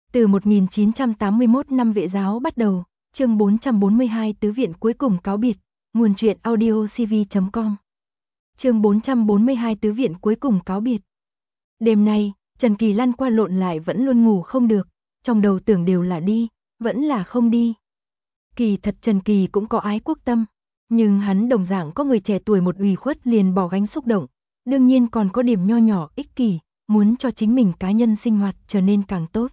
Từ 1981 năm Vệ giáo bắt đầu, chương 442 Tứ viện cuối cùng cáo biệt, nguồn truyện audio cv.com. Chương 442 Tứ viện cuối cùng cáo biệt. Đêm nay, Trần Kỳ lăn qua lộn lại vẫn luôn ngủ không được, trong đầu tưởng đều là đi, vẫn là không đi. Kỳ thật Trần Kỳ cũng có ái quốc tâm, nhưng hắn đồng dạng có người trẻ tuổi một ủy khuất liền bỏ gánh xúc động, đương nhiên còn có điểm nho nhỏ ích kỷ, muốn cho chính mình cá nhân sinh hoạt trở nên càng tốt.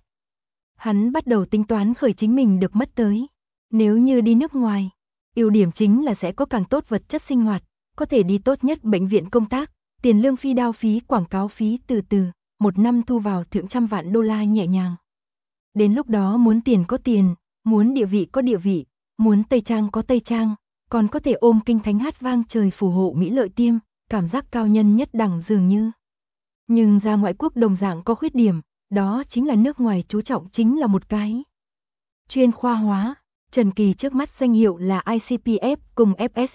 Hắn bắt đầu tính toán khởi chính mình được mất tới. Nếu như đi nước ngoài, ưu điểm chính là sẽ có càng tốt vật chất sinh hoạt, có thể đi tốt nhất bệnh viện công tác, tiền lương phi đao phí quảng cáo phí từ từ, một năm thu vào thượng trăm vạn đô la nhẹ nhàng. Đến lúc đó muốn tiền có tiền, muốn địa vị có địa vị, muốn Tây Trang có Tây Trang, còn có thể ôm kinh thánh hát vang trời phù hộ Mỹ lợi tiêm, cảm giác cao nhân nhất đẳng dường như. Nhưng ra ngoại quốc đồng dạng có khuyết điểm, đó chính là nước ngoài chú trọng chính là một cái chuyên khoa hóa. Trần Kỳ trước mắt danh hiệu là ICPF cùng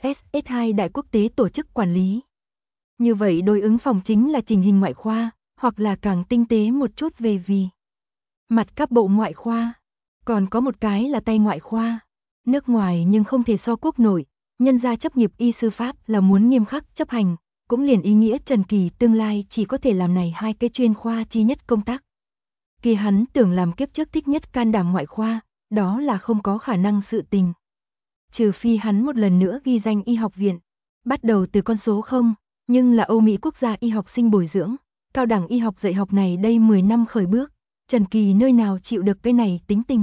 FSS-2 đại quốc tế tổ chức quản lý. Như vậy đối ứng phòng chính là trình hình ngoại khoa, hoặc là càng tinh tế một chút về vì mặt các bộ ngoại khoa. Còn có một cái là tay ngoại khoa. Nước ngoài nhưng không thể so quốc nội, nhân gia chấp nghiệp y sư pháp là muốn nghiêm khắc chấp hành, cũng liền ý nghĩa Trần Kỳ tương lai chỉ có thể làm này hai cái chuyên khoa chi nhất công tác. Kỳ hắn tưởng làm kiếp trước thích nhất can đảm ngoại khoa, đó là không có khả năng sự tình. Trừ phi hắn một lần nữa ghi danh y học viện, bắt đầu từ con số 0, nhưng là Âu Mỹ quốc gia y học sinh bồi dưỡng, cao đẳng y học dạy học này đây 10 năm khởi bước, Trần Kỳ nơi nào chịu được cái này tính tình.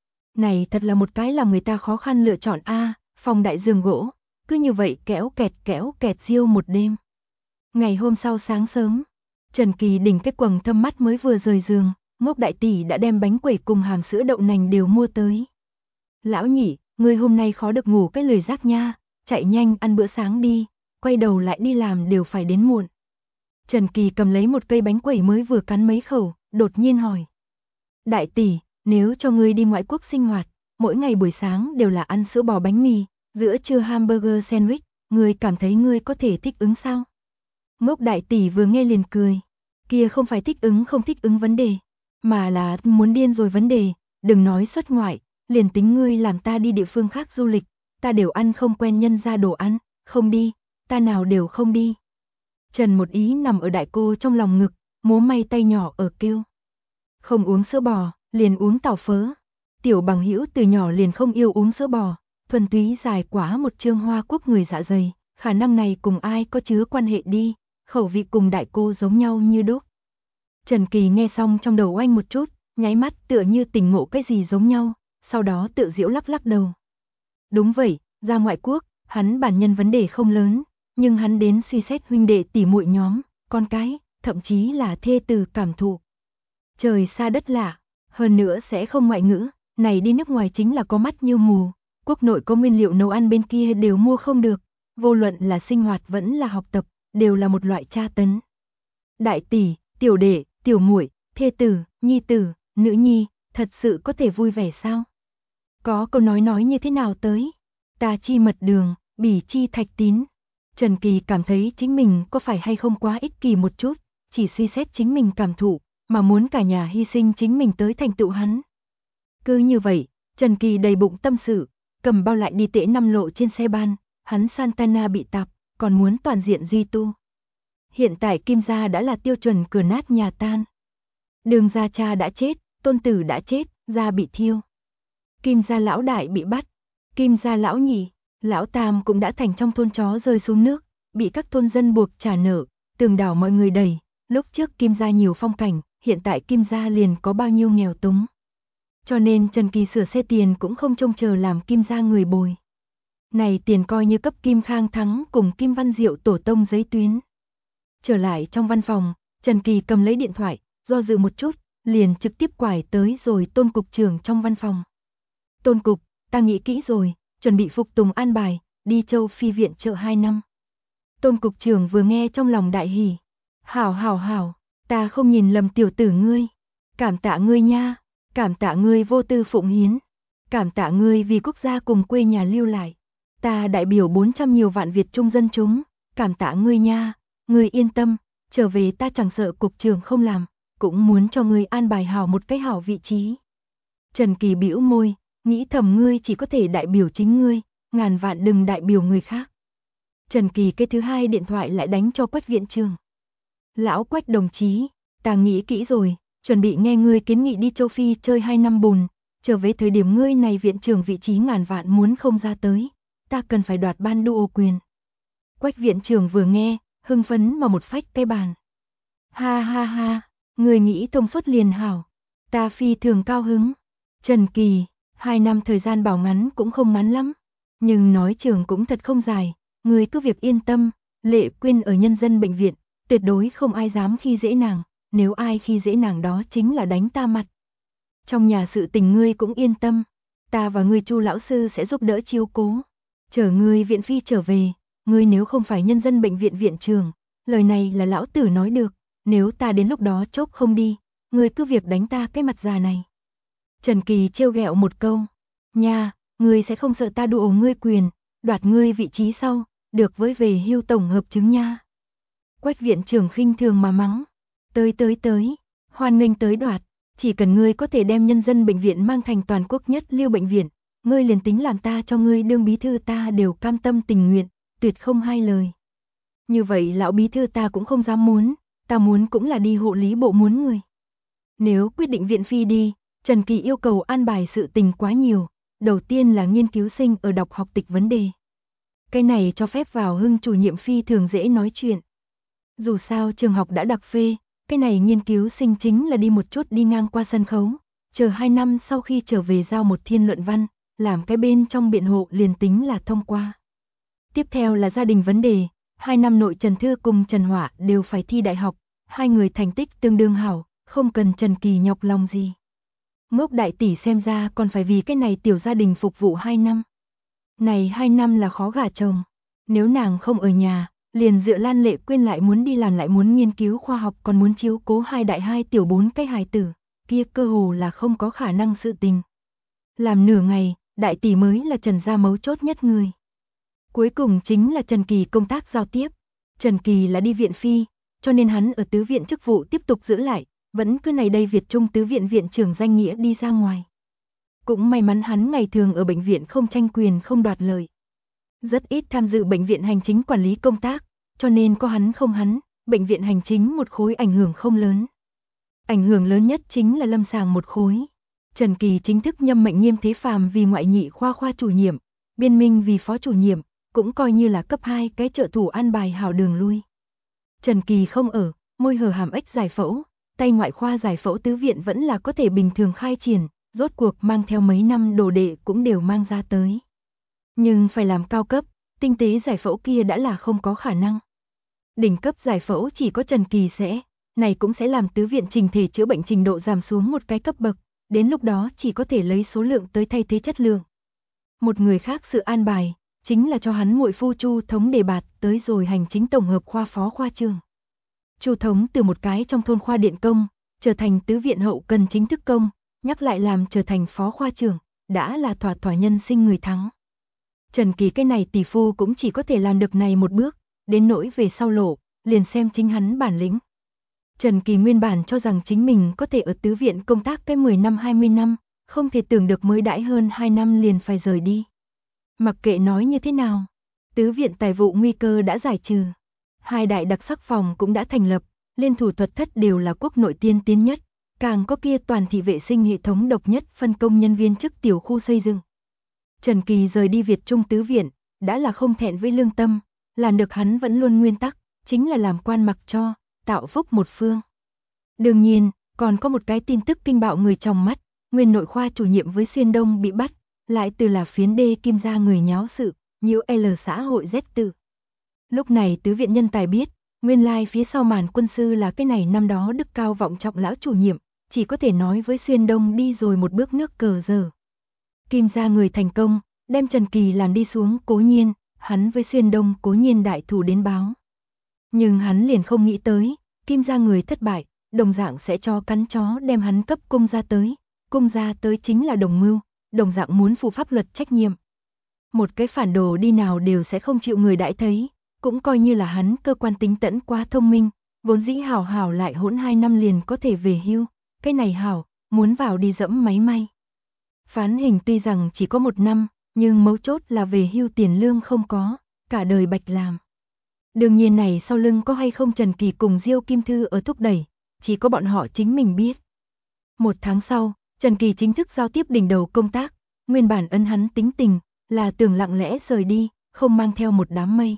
Này thật là một cái làm người ta khó khăn lựa chọn a, phòng đại giường gỗ, cứ như vậy kéo kẹt riêu một đêm. Ngày hôm sau sáng sớm, Trần Kỳ đỉnh cái quầng thâm mắt mới vừa rời giường, Ngốc đại tỷ đã đem bánh quẩy cùng hàm sữa đậu nành đều mua tới. Lão nhị, ngươi hôm nay khó được ngủ cái lười giác nha, chạy nhanh ăn bữa sáng đi, quay đầu lại đi làm đều phải đến muộn. Trần Kỳ cầm lấy một cây bánh quẩy mới vừa cắn mấy khẩu, đột nhiên hỏi. Đại tỷ, nếu cho ngươi đi ngoại quốc sinh hoạt, mỗi ngày buổi sáng đều là ăn sữa bò bánh mì, giữa trưa hamburger sandwich, ngươi cảm thấy ngươi có thể thích ứng sao? Ngốc đại tỷ vừa nghe liền cười, kia không phải thích ứng không thích ứng vấn đề, mà là muốn điên rồi vấn đề, đừng nói xuất ngoại, liền tính ngươi làm ta đi địa phương khác du lịch, ta đều ăn không quen nhân ra đồ ăn, không đi, ta nào đều không đi. Trần Một Ý nằm ở đại cô trong lòng ngực, múa may tay nhỏ ở kêu. Không uống sữa bò, liền uống tàu phớ. Tiểu bằng hữu từ nhỏ liền không yêu uống sữa bò, thuần túy dài quá một chương Hoa Quốc người dạ dày, khả năng này cùng ai có chứa quan hệ đi, khẩu vị cùng đại cô giống nhau như đúc. Trần Kỳ nghe xong trong đầu oanh một chút, nháy mắt tựa như tỉnh ngộ cái gì giống nhau, sau đó tự giễu lắc lắc đầu. Đúng vậy, ra ngoại quốc, hắn bản nhân vấn đề không lớn, nhưng hắn đến suy xét huynh đệ tỷ muội nhóm, con cái, thậm chí là thê tử cảm thụ. Trời xa đất lạ, hơn nữa sẽ không ngoại ngữ, này đi nước ngoài chính là có mắt như mù, quốc nội có nguyên liệu nấu ăn bên kia đều mua không được, vô luận là sinh hoạt vẫn là học tập, đều là một loại tra tấn. Đại tỷ, tiểu đệ, tiểu muội, thê tử, nhi tử, nữ nhi, thật sự có thể vui vẻ sao? Có câu nói như thế nào tới? Ta chi mật đường, bỉ chi thạch tín. Trần Kỳ cảm thấy chính mình có phải hay không quá ích kỷ một chút, chỉ suy xét chính mình cảm thụ, mà muốn cả nhà hy sinh chính mình tới thành tựu hắn. Cứ như vậy, Trần Kỳ đầy bụng tâm sự, cầm bao lại đi tễ 5 lộ trên xe ban, hắn Santana bị tạp, còn muốn toàn diện duy tu. Hiện tại Kim gia đã là tiêu chuẩn cửa nát nhà tan. Đường gia cha đã chết, tôn tử đã chết, gia bị thiêu. Kim gia lão đại bị bắt, Kim gia lão nhị, lão tam cũng đã thành trong thôn chó rơi xuống nước, bị các thôn dân buộc trả nợ, tường đảo mọi người đẩy. Lúc trước Kim gia nhiều phong cảnh, hiện tại Kim gia liền có bao nhiêu nghèo túng. Cho nên Trần Kỳ sửa xe tiền cũng không trông chờ làm Kim gia người bồi. Này tiền coi như cấp Kim Khang Thắng cùng Kim Văn Diệu tổ tông giấy tuyến. Trở lại trong văn phòng, Trần Kỳ cầm lấy điện thoại, do dự một chút, liền trực tiếp quải tới rồi Tôn cục trưởng trong văn phòng. Tôn cục, ta nghĩ kỹ rồi, chuẩn bị phục tùng an bài, đi châu Phi viện trợ 2 năm. Tôn cục trưởng vừa nghe trong lòng đại hỉ. Hảo, ta không nhìn lầm tiểu tử ngươi. Cảm tạ ngươi nha, cảm tạ ngươi vô tư phụng hiến. Cảm tạ ngươi vì quốc gia cùng quê nhà lưu lại. Ta đại biểu 400 nhiều vạn Việt trung dân chúng, cảm tạ ngươi nha. Ngươi yên tâm, trở về ta chẳng sợ cục trưởng không làm, cũng muốn cho ngươi an bài hảo một cái hảo vị trí. Trần Kỳ bĩu môi, nghĩ thầm ngươi chỉ có thể đại biểu chính ngươi, ngàn vạn đừng đại biểu người khác. Trần Kỳ cái thứ hai điện thoại lại đánh cho Quách viện trưởng. Lão Quách đồng chí, ta nghĩ kỹ rồi, chuẩn bị nghe ngươi kiến nghị đi châu Phi chơi 2 năm bùn, trở về thời điểm ngươi này viện trưởng vị trí ngàn vạn muốn không ra tới, ta cần phải đoạt ban đô quyền. Quách viện trưởng vừa nghe, hưng phấn mà một phách cái bàn. Ha ha ha, ngươi nghĩ thông suốt liền hảo, ta phi thường cao hứng. Trần Kỳ, 2 năm thời gian bảo ngắn cũng không ngắn lắm, nhưng nói trường cũng thật không dài, ngươi cứ việc yên tâm, Lệ Quyên ở nhân dân bệnh viện, tuyệt đối không ai dám khi dễ nàng, nếu ai khi dễ nàng đó chính là đánh ta mặt. Trong nhà sự tình ngươi cũng yên tâm, ta và ngươi Chu lão sư sẽ giúp đỡ chiếu cố. Chờ ngươi viện phi trở về, ngươi nếu không phải nhân dân bệnh viện viện trưởng, lời này là lão tử nói được, nếu ta đến lúc đó chốc không đi, ngươi cứ việc đánh ta cái mặt già này. Trần Kỳ trêu ghẹo một câu, nha, ngươi sẽ không sợ ta đùa ngươi quyền, đoạt ngươi vị trí sau, được với về hưu tổng hợp chứng nha. Quách viện trưởng khinh thường mà mắng, tới, hoan nghênh tới đoạt, chỉ cần ngươi có thể đem nhân dân bệnh viện mang thành toàn quốc nhất lưu bệnh viện, ngươi liền tính làm ta cho ngươi đương bí thư ta đều cam tâm tình nguyện, tuyệt không hai lời. Như vậy lão bí thư ta cũng không dám muốn, ta muốn cũng là đi hộ lý bộ muốn người. Nếu quyết định viện phi đi, Trần Kỳ yêu cầu an bài sự tình quá nhiều, đầu tiên là nghiên cứu sinh ở đọc học tịch vấn đề. Cái này cho phép vào Hưng chủ nhiệm phi thường dễ nói chuyện. Dù sao trường học đã đặc phê, cái này nghiên cứu sinh chính là đi một chút đi ngang qua sân khấu, chờ 2 năm sau khi trở về giao một thiên luận văn, làm cái bên trong biện hộ liền tính là thông qua. Tiếp theo là gia đình vấn đề, 2 năm nội Trần Thư cùng Trần Hỏa đều phải thi đại học, hai người thành tích tương đương hảo, không cần Trần Kỳ nhọc lòng gì. Ngốc đại tỷ xem ra còn phải vì cái này tiểu gia đình phục vụ 2 năm. Này 2 năm là khó gả chồng, nếu nàng không ở nhà, liền dựa Lan Lệ Quyên lại muốn đi làm lại muốn nghiên cứu khoa học còn muốn chiếu cố hai đại hai tiểu 4 cái hài tử, kia cơ hồ là không có khả năng sự tình. Làm nửa ngày, đại tỷ mới là Trần gia mấu chốt nhất người. Cuối cùng chính là Trần Kỳ công tác giao tiếp. Trần Kỳ là đi viện phi, cho nên hắn ở tứ viện chức vụ tiếp tục giữ lại, vẫn cứ này đây Việt Trung tứ viện viện trưởng danh nghĩa đi ra ngoài. Cũng may mắn hắn ngày thường ở bệnh viện không tranh quyền không đoạt lợi. Rất ít tham dự bệnh viện hành chính quản lý công tác, cho nên có hắn không hắn, bệnh viện hành chính một khối ảnh hưởng không lớn. Ảnh hưởng lớn nhất chính là lâm sàng một khối. Trần Kỳ chính thức nhâm mệnh Nghiêm Thế Phàm vì ngoại nhị khoa chủ nhiệm, Biên Minh vì phó chủ nhiệm, cũng coi như là cấp 2 cái trợ thủ an bài hảo đường lui. Trần Kỳ không ở, môi hở hàm ếch giải phẫu, tay ngoại khoa giải phẫu tứ viện vẫn là có thể bình thường khai triển, rốt cuộc mang theo mấy năm đồ đệ cũng đều mang ra tới. Nhưng phải làm cao cấp, tinh tế giải phẫu kia đã là không có khả năng. Đỉnh cấp giải phẫu chỉ có Trần Kỳ sẽ, này cũng sẽ làm tứ viện trình thể chữa bệnh trình độ giảm xuống một cái cấp bậc, đến lúc đó chỉ có thể lấy số lượng tới thay thế chất lượng. Một người khác sự an bài, chính là cho hắn muội phu Chu Thống đề bạt tới rồi hành chính tổng hợp khoa phó khoa trưởng. Chu Thống từ một cái trong thôn khoa điện công, trở thành tứ viện hậu cần chính thức công, nhắc lại làm trở thành phó khoa trưởng, đã là thỏa nhân sinh người thắng. Trần Kỳ cái này tỷ phu cũng chỉ có thể làm được này một bước, đến nỗi về sau lộ, liền xem chính hắn bản lĩnh. Trần Kỳ nguyên bản cho rằng chính mình có thể ở tứ viện công tác cái 10 năm 20 năm, không thể tưởng được mới đãi hơn 2 năm liền phải rời đi. Mặc kệ nói như thế nào, tứ viện tài vụ nguy cơ đã giải trừ. Hai đại đặc sắc phòng cũng đã thành lập, liên thủ thuật thất đều là quốc nội tiên tiến nhất, càng có kia toàn thị vệ sinh hệ thống độc nhất phân công nhân viên chức tiểu khu xây dựng. Trần Kỳ rời đi Việt Trung tứ viện, đã là không thẹn với lương tâm, làm được hắn vẫn luôn nguyên tắc, chính là làm quan mặc cho, tạo phúc một phương. Đương nhiên, còn có một cái tin tức kinh bạo người trong mắt, nguyên nội khoa chủ nhiệm với Xuyên Đông bị bắt, lại từ là phiến D Kim gia người nháo sự, nhiễu L xã hội Z tử. Lúc này tứ viện nhân tài biết, nguyên lai phía sau màn quân sư là cái này năm đó đức cao vọng trọng lão chủ nhiệm, chỉ có thể nói với Xuyên Đông đi rồi một bước nước cờ giờ. Kim gia người thành công, đem Trần Kỳ làm đi xuống cố nhiên, hắn với Xuyên Đông cố nhiên đại thủ đến báo. Nhưng hắn liền không nghĩ tới, Kim gia người thất bại, đồng dạng sẽ cho cắn chó đem hắn cấp cung gia tới chính là đồng mưu, đồng dạng muốn phụ pháp luật trách nhiệm. Một cái phản đồ đi nào đều sẽ không chịu người đãi thấy, cũng coi như là hắn cơ quan tính tẫn quá thông minh, vốn dĩ Hảo Hảo lại hỗn 2 năm liền có thể về hưu, cái này Hảo, muốn vào đi dẫm máy may. Phán hình tuy rằng chỉ có 1 năm, nhưng mấu chốt là về hưu tiền lương không có, cả đời bạch làm. Đương nhiên này sau lưng có hay không Trần Kỳ cùng Diêu Kim Thư ở thúc đẩy, chỉ có bọn họ chính mình biết. 1 tháng sau, Trần Kỳ chính thức giao tiếp đỉnh đầu công tác, nguyên bản ân hắn tính tình, là tưởng lặng lẽ rời đi, không mang theo một đám mây.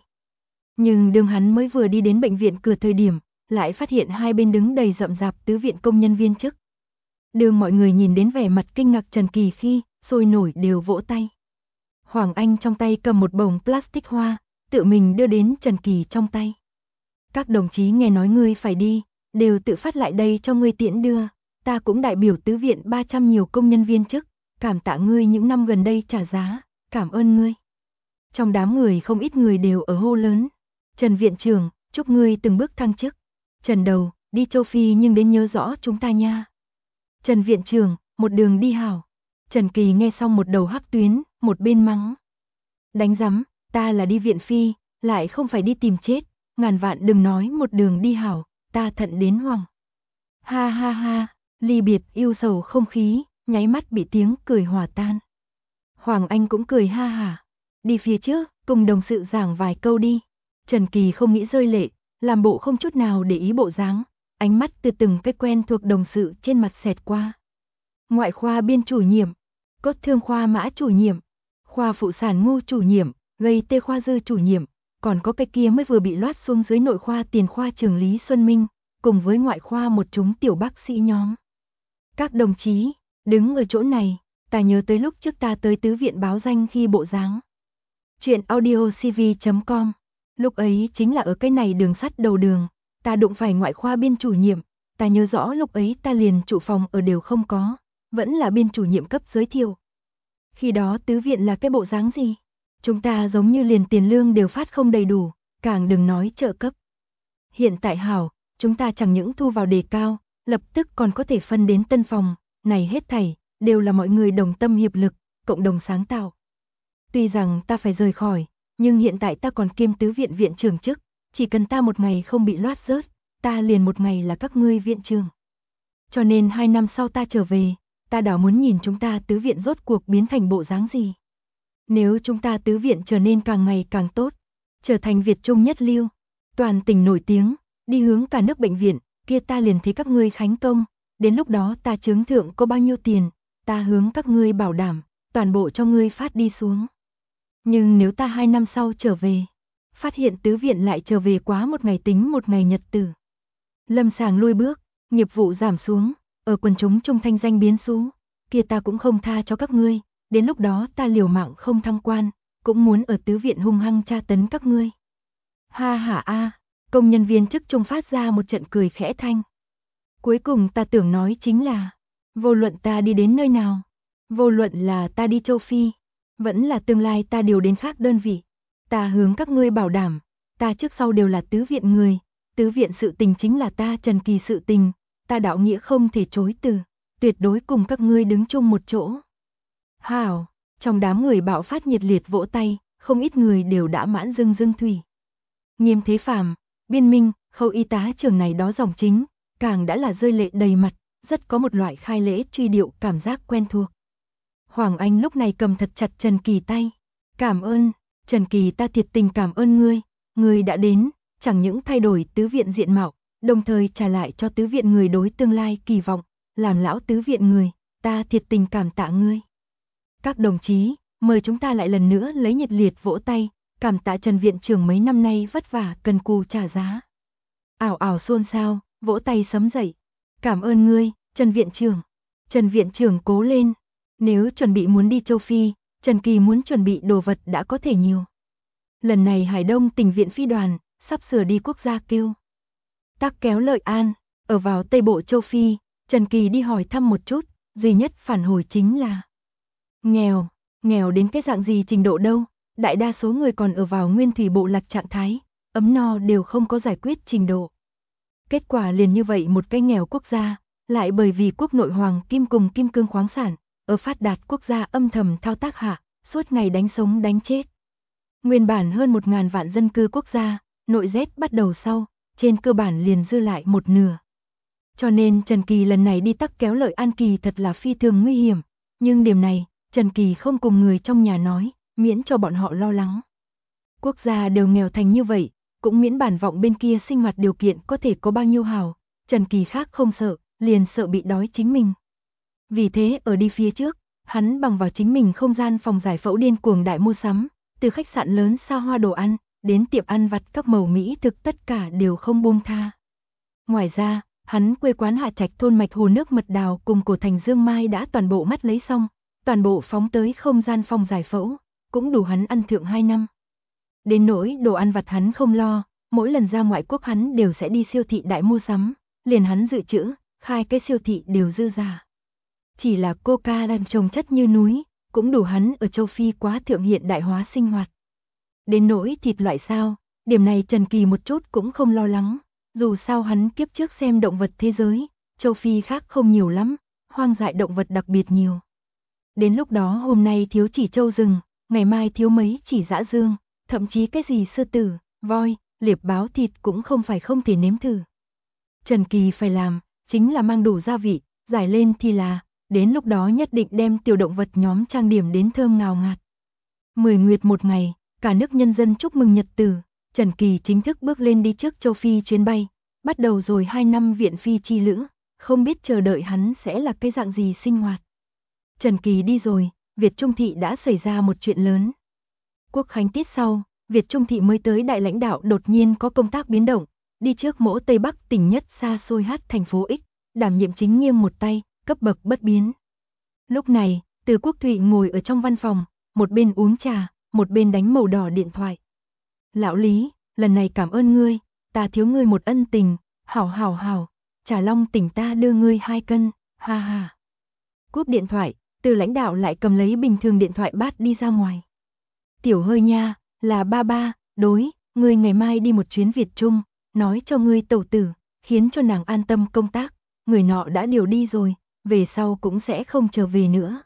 Nhưng đương hắn mới vừa đi đến bệnh viện cửa thời điểm, lại phát hiện hai bên đứng đầy rậm rạp tứ viện công nhân viên chức. Đương mọi người nhìn đến vẻ mặt kinh ngạc Trần Kỳ khi, sôi nổi đều vỗ tay. Hoàng Anh trong tay cầm một bồng plastic hoa, tự mình đưa đến Trần Kỳ trong tay. Các đồng chí nghe nói ngươi phải đi, đều tự phát lại đây cho ngươi tiễn đưa, ta cũng đại biểu tứ viện 300 nhiều công nhân viên chức, cảm tạ ngươi những năm gần đây trả giá, cảm ơn ngươi. Trong đám người không ít người đều ở hô lớn. Trần viện trưởng, chúc ngươi từng bước thăng chức. Trần đầu, đi châu Phi nhưng đến nhớ rõ chúng ta nha. Trần viện trưởng, một đường đi hảo. Trần Kỳ nghe xong một đầu hắc tuyến, một bên mắng. Đánh rắm, ta là đi viện Phi, lại không phải đi tìm chết, ngàn vạn đừng nói một đường đi hảo, ta thận đến hoảng. Ha ha ha, ly biệt yêu sầu không khí, nháy mắt bị tiếng cười hòa tan. Hoàng Anh cũng cười ha hả. Đi phía trước, cùng đồng sự giảng vài câu đi. Trần Kỳ không nghĩ rơi lệ, làm bộ không chút nào để ý bộ dáng, ánh mắt từ từng cái quen thuộc đồng sự trên mặt xẹt qua. Ngoại khoa biên chủ nhiệm, cốt thương khoa Mã chủ nhiệm, khoa phụ sản Ngô chủ nhiệm, gây tê khoa Dư chủ nhiệm, còn có cái kia mới vừa bị loát xuống dưới nội khoa tiền khoa trường Lý Xuân Minh, cùng với ngoại khoa một chúng tiểu bác sĩ nhóm. Các đồng chí, đứng ở chỗ này, ta nhớ tới lúc trước ta tới tứ viện báo danh khi bộ dáng. Chuyện audiocv.com. Lúc ấy chính là ở cái này đường sắt đầu đường, ta đụng phải ngoại khoa biên chủ nhiệm, ta nhớ rõ lúc ấy ta liền trụ phòng ở đều không có, vẫn là biên chủ nhiệm cấp giới thiệu. Khi đó tứ viện là cái bộ dáng gì? Chúng ta giống như liền tiền lương đều phát không đầy đủ, càng đừng nói trợ cấp. Hiện tại hảo, chúng ta chẳng những thu vào đề cao, lập tức còn có thể phân đến tân phòng, này hết thảy, đều là mọi người đồng tâm hiệp lực, cộng đồng sáng tạo. Tuy rằng ta phải rời khỏi, nhưng hiện tại ta còn kiêm tứ viện viện trưởng chức, chỉ cần ta một ngày không bị loát rớt, ta liền một ngày là các ngươi viện trưởng. Cho nên 2 năm sau ta trở về, ta đảo muốn nhìn chúng ta tứ viện rốt cuộc biến thành bộ dáng gì. Nếu chúng ta tứ viện trở nên càng ngày càng tốt, trở thành Việt Trung nhất lưu, toàn tỉnh nổi tiếng, đi hướng cả nước bệnh viện, kia ta liền thấy các ngươi khánh công, đến lúc đó ta chứng thượng có bao nhiêu tiền, ta hướng các ngươi bảo đảm, toàn bộ cho ngươi phát đi xuống. Nhưng nếu ta 2 năm sau trở về, phát hiện tứ viện lại trở về quá một ngày tính một ngày nhật tử. Lâm sàng lui bước, nghiệp vụ giảm xuống, ở quần chúng trung thanh danh biến xú, kia ta cũng không tha cho các ngươi, đến lúc đó ta liều mạng không thăng quan, cũng muốn ở tứ viện hung hăng tra tấn các ngươi. Ha ha a, công nhân viên chức trung phát ra một trận cười khẽ thanh. Cuối cùng ta tưởng nói chính là, vô luận ta đi đến nơi nào, vô luận là ta đi châu Phi, vẫn là tương lai ta điều đến khác đơn vị, ta hướng các ngươi bảo đảm, ta trước sau đều là tứ viện người, tứ viện sự tình chính là ta Trần Kỳ sự tình, ta đạo nghĩa không thể chối từ, tuyệt đối cùng các ngươi đứng chung một chỗ. Hảo, trong đám người bạo phát nhiệt liệt vỗ tay, không ít người đều đã mãn dưng dưng thủy. Nghiêm Thế Phàm, Biên Minh, Khâu y tá trưởng này đó dòng chính, càng đã là rơi lệ đầy mặt, rất có một loại khai lễ truy điệu cảm giác quen thuộc. Hoàng Anh lúc này cầm thật chặt Trần Kỳ tay. Cảm ơn, Trần Kỳ ta thiệt tình cảm ơn ngươi đã đến, chẳng những thay đổi tứ viện diện mạo, đồng thời trả lại cho tứ viện người đối tương lai kỳ vọng, làm lão tứ viện người, ta thiệt tình cảm tạ ngươi. Các đồng chí, mời chúng ta lại lần nữa lấy nhiệt liệt vỗ tay, cảm tạ Trần viện trưởng mấy năm nay vất vả cần cù trả giá. Ảo ảo xôn xao, vỗ tay sấm dậy. Cảm ơn ngươi, Trần viện trưởng. Trần viện trưởng cố lên. Nếu chuẩn bị muốn đi châu Phi, Trần Kỳ muốn chuẩn bị đồ vật đã có thể nhiều. Lần này Hải Đông tỉnh viện phi đoàn, sắp sửa đi quốc gia kêu. Tắc kéo Lợi An, ở vào Tây Bộ châu Phi, Trần Kỳ đi hỏi thăm một chút, duy nhất phản hồi chính là nghèo đến cái dạng gì trình độ đâu, đại đa số người còn ở vào nguyên thủy bộ lạc trạng thái, ấm no đều không có giải quyết trình độ. Kết quả liền như vậy một cái nghèo quốc gia, lại bởi vì quốc nội hoàng kim cùng kim cương khoáng sản, ở phát đạt quốc gia âm thầm thao tác hạ, suốt ngày đánh sống đánh chết. Nguyên bản hơn 1.000 vạn dân cư quốc gia, nội rét bắt đầu sau, trên cơ bản liền dư lại một nửa. Cho nên Trần Kỳ lần này đi tắc kéo Lợi An Kỳ thật là phi thường nguy hiểm, nhưng điểm này, Trần Kỳ không cùng người trong nhà nói, miễn cho bọn họ lo lắng. Quốc gia đều nghèo thành như vậy, cũng miễn bản vọng bên kia sinh hoạt điều kiện có thể có bao nhiêu hảo, Trần Kỳ khác không sợ, liền sợ bị đói chính mình. Vì thế ở đi phía trước, hắn bằng vào chính mình không gian phòng giải phẫu điên cuồng đại mua sắm, từ khách sạn lớn xa hoa đồ ăn, đến tiệm ăn vặt các màu mỹ thực tất cả đều không buông tha. Ngoài ra, hắn quê quán Hạ Trạch thôn mạch hồ nước mật đào cùng cổ thành dương mai đã toàn bộ mắt lấy xong, toàn bộ phóng tới không gian phòng giải phẫu, cũng đủ hắn ăn thượng 2 năm. Đến nỗi đồ ăn vặt hắn không lo, mỗi lần ra ngoại quốc hắn đều sẽ đi siêu thị đại mua sắm, liền hắn dự trữ, khai cái siêu thị đều dư giả. Chỉ là coca đang trồng chất như núi, cũng đủ hắn ở châu Phi quá thượng hiện đại hóa sinh hoạt. Đến nỗi thịt loại sao, điểm này Trần Kỳ một chút cũng không lo lắng, dù sao hắn kiếp trước xem động vật thế giới, châu Phi khác không nhiều lắm, hoang dại động vật đặc biệt nhiều. Đến lúc đó hôm nay thiếu chỉ trâu rừng, ngày mai thiếu mấy chỉ dã dương, thậm chí cái gì sư tử, voi, liệp báo thịt cũng không phải không thể nếm thử. Trần Kỳ phải làm, chính là mang đủ gia vị, giải lên thì là, đến lúc đó nhất định đem tiểu động vật nhóm trang điểm đến thơm ngào ngạt. 10 nguyệt một ngày, cả nước nhân dân chúc mừng nhật tử, Trần Kỳ chính thức bước lên đi trước châu Phi chuyến bay, bắt đầu rồi 2 năm viện phi chi lữ, không biết chờ đợi hắn sẽ là cái dạng gì sinh hoạt. Trần Kỳ đi rồi, Việt Trung Thị đã xảy ra một chuyện lớn. Quốc khánh tiết sau, Việt Trung Thị mới tới đại lãnh đạo đột nhiên có công tác biến động, đi trước mỗ Tây Bắc tỉnh nhất xa xôi hát thành phố X, đảm nhiệm chính nghiêm một tay, cấp bậc bất biến. Lúc này, Từ Quốc Thụy ngồi ở trong văn phòng, một bên uống trà, một bên đánh màu đỏ điện thoại. Lão Lý, lần này cảm ơn ngươi, ta thiếu ngươi một ân tình, hảo, Trà Long tỉnh ta đưa ngươi 2 cân, ha ha. Cúp điện thoại, Từ lãnh đạo lại cầm lấy bình thường điện thoại bát đi ra ngoài. Tiểu Hơi nha, là ba, đối, ngươi ngày mai đi một chuyến Việt Trung, nói cho ngươi tẩu tử, khiến cho nàng an tâm công tác, người nọ đã điều đi rồi, về sau cũng sẽ không trở về nữa.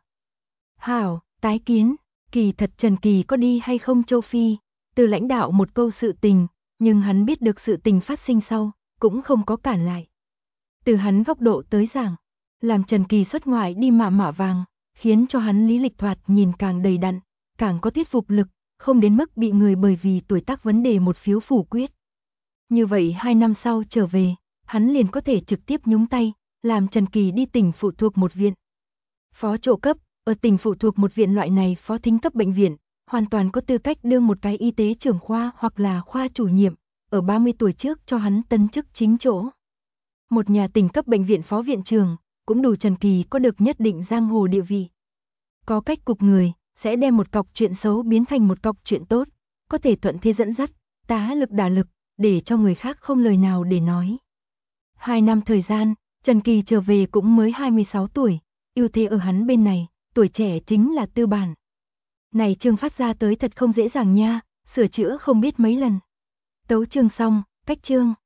Hảo, tái kiến, kỳ thật Trần Kỳ có đi hay không châu Phi, Từ lãnh đạo một câu sự tình, nhưng hắn biết được sự tình phát sinh sau, cũng không có cản lại. Từ hắn góc độ tới giảng, làm Trần Kỳ xuất ngoại đi mạ vàng, khiến cho hắn lý lịch thoạt nhìn càng đầy đặn, càng có thuyết phục lực, không đến mức bị người bởi vì tuổi tác vấn đề một phiếu phủ quyết. Như vậy 2 năm sau trở về, hắn liền có thể trực tiếp nhúng tay, làm Trần Kỳ đi tỉnh phụ thuộc một viện. Phó chỗ cấp, ở tỉnh phụ thuộc một viện loại này phó thính cấp bệnh viện, hoàn toàn có tư cách đương một cái y tế trưởng khoa hoặc là khoa chủ nhiệm, ở 30 tuổi trước cho hắn tân chức chính chỗ. Một nhà tỉnh cấp bệnh viện phó viện trưởng, cũng đủ Trần Kỳ có được nhất định giang hồ địa vị. Có cách cục người, sẽ đem một cọc chuyện xấu biến thành một cọc chuyện tốt, có thể thuận thế dẫn dắt, tá lực đả lực, để cho người khác không lời nào để nói. 2 năm thời gian, Trần Kỳ trở về cũng mới 26 tuổi, ưu thế ở hắn bên này, tuổi trẻ chính là tư bản. Này chương phát ra tới thật không dễ dàng nha, sửa chữa không biết mấy lần. Tấu chương xong, cách chương.